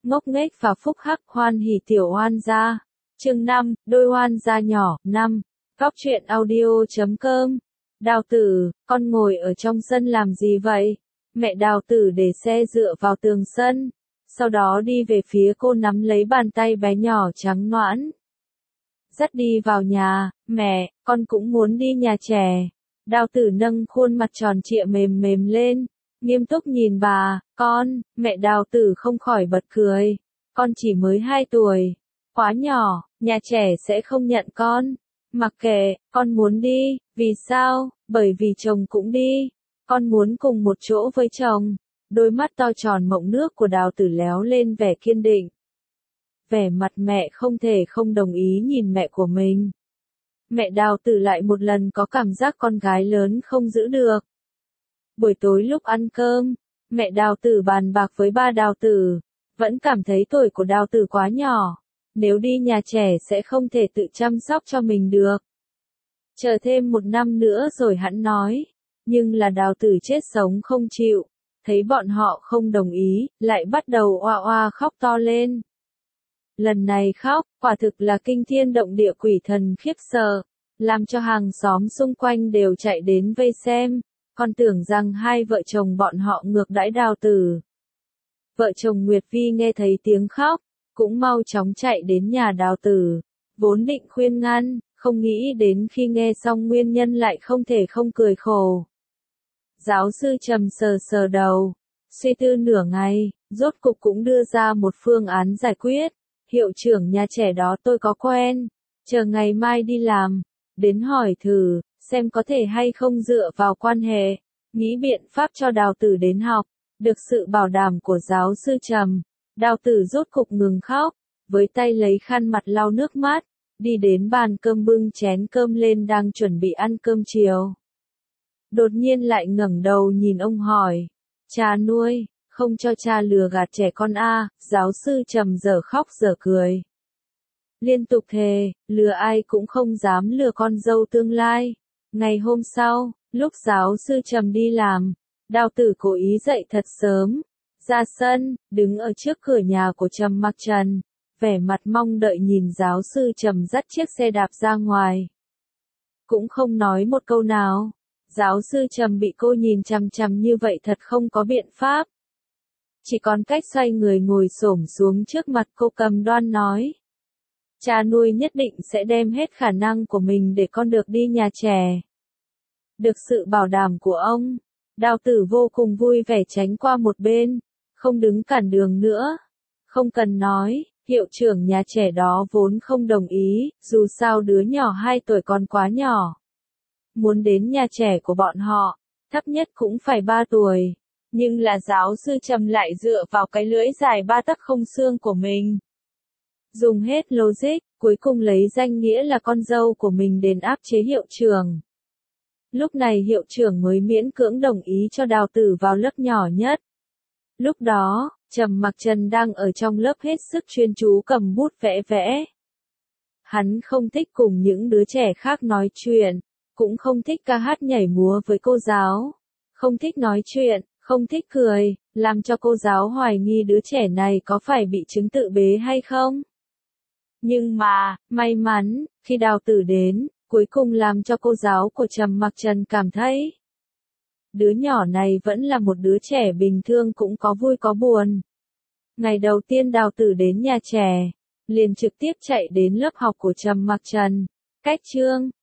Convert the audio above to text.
ngốc nghếch và phúc hắc hoan hỉ tiểu oan gia. Chương 5, đôi oan gia nhỏ. 5. Góc truyện audio.com. Đào tử, con ngồi ở trong sân làm gì vậy? Mẹ Đào tử để xe dựa vào tường sân, sau đó đi về phía cô nắm lấy bàn tay bé nhỏ trắng nõn. Dắt đi vào nhà, mẹ, con cũng muốn đi nhà trẻ. Đào tử nâng khuôn mặt tròn trịa mềm mềm lên, nghiêm túc nhìn bà, con, mẹ Đào tử không khỏi bật cười. Con chỉ mới 2 tuổi, quá nhỏ, nhà trẻ sẽ không nhận con. Mặc kệ, con muốn đi, vì sao? Bởi vì chồng cũng đi. Con muốn cùng một chỗ với chồng. Đôi mắt to tròn mọng nước của Đào tử léo lên vẻ kiên định. Vẻ mặt mẹ không thể không đồng ý nhìn mẹ của mình. Mẹ Đào tử lại một lần có cảm giác con gái lớn không giữ được. Buổi tối lúc ăn cơm, mẹ Đào tử bàn bạc với ba Đào tử, vẫn cảm thấy tuổi của Đào tử quá nhỏ. Nếu đi nhà trẻ sẽ không thể tự chăm sóc cho mình được. Chờ thêm 1 năm nữa rồi hẵng nói. Nhưng là Đào tử chết sống không chịu. Thấy bọn họ không đồng ý, lại bắt đầu oa oa khóc to lên. Lần này khóc, quả thực là kinh thiên động địa quỷ thần khiếp sợ, làm cho hàng xóm xung quanh đều chạy đến vây xem, còn tưởng rằng hai vợ chồng bọn họ ngược đãi Đào tử. Vợ chồng Nguyệt Vi nghe thấy tiếng khóc, cũng mau chóng chạy đến nhà Đào tử, vốn định khuyên ngăn, không nghĩ đến khi nghe xong nguyên nhân lại không thể không cười khổ. Giáo sư trầm sờ sờ đầu, suy tư nửa ngày, rốt cục cũng đưa ra một phương án giải quyết. Hiệu trưởng nhà trẻ đó tôi có quen, chờ ngày mai đi làm, đến hỏi thử, xem có thể hay không dựa vào quan hệ, nghĩ biện pháp cho Đào tử đến học. Được sự bảo đảm của giáo sư Trầm, Đào tử rốt cục ngừng khóc, với tay lấy khăn mặt lau nước mắt, đi đến bàn cơm bưng chén cơm lên đang chuẩn bị ăn cơm chiều. Đột nhiên lại ngẩng đầu nhìn ông hỏi, cha nuôi, không cho cha lừa gạt trẻ con a? Giáo sư Trầm dở khóc dở cười. Liên tục thề, lừa ai cũng không dám lừa con dâu tương lai. Ngày hôm sau, lúc giáo sư Trầm đi làm, Đào tử cố ý dậy thật sớm, ra sân, đứng ở trước cửa nhà của Trầm Mặc Trần, vẻ mặt mong đợi nhìn giáo sư Trầm dắt chiếc xe đạp ra ngoài. Cũng không nói một câu nào, giáo sư Trầm bị cô nhìn chằm chằm như vậy thật không có biện pháp. Chỉ còn cách xoay người ngồi xổm xuống trước mặt cô cầm đoan nói. Cha nuôi nhất định sẽ đem hết khả năng của mình để con được đi nhà trẻ. Được sự bảo đảm của ông, Đào tử vô cùng vui vẻ tránh qua một bên, không đứng cản đường nữa. Không cần nói, hiệu trưởng nhà trẻ đó vốn không đồng ý, dù sao đứa nhỏ 2 tuổi còn quá nhỏ. Muốn đến nhà trẻ của bọn họ, thấp nhất cũng phải 3 tuổi. Nhưng là giáo sư Trầm lại dựa vào cái lưỡi dài 3 tấc không xương của mình. Dùng hết logic, cuối cùng lấy danh nghĩa là con dâu của mình đến áp chế hiệu trưởng. Lúc này hiệu trưởng mới miễn cưỡng đồng ý cho Đào tử vào lớp nhỏ nhất. Lúc đó, Trầm Mặc Trần đang ở trong lớp hết sức chuyên chú cầm bút vẽ vẽ. Hắn không thích cùng những đứa trẻ khác nói chuyện, cũng không thích ca hát nhảy múa với cô giáo, không thích nói chuyện, không thích cười, làm cho cô giáo hoài nghi đứa trẻ này có phải bị chứng tự bế hay không. Nhưng mà, may mắn, khi Đào tử đến, cuối cùng làm cho cô giáo của Trầm Mặc Trần cảm thấy đứa nhỏ này vẫn là một đứa trẻ bình thường cũng có vui có buồn. Ngày đầu tiên Đào tử đến nhà trẻ, liền trực tiếp chạy đến lớp học của Trầm Mặc Trần. Cách chương,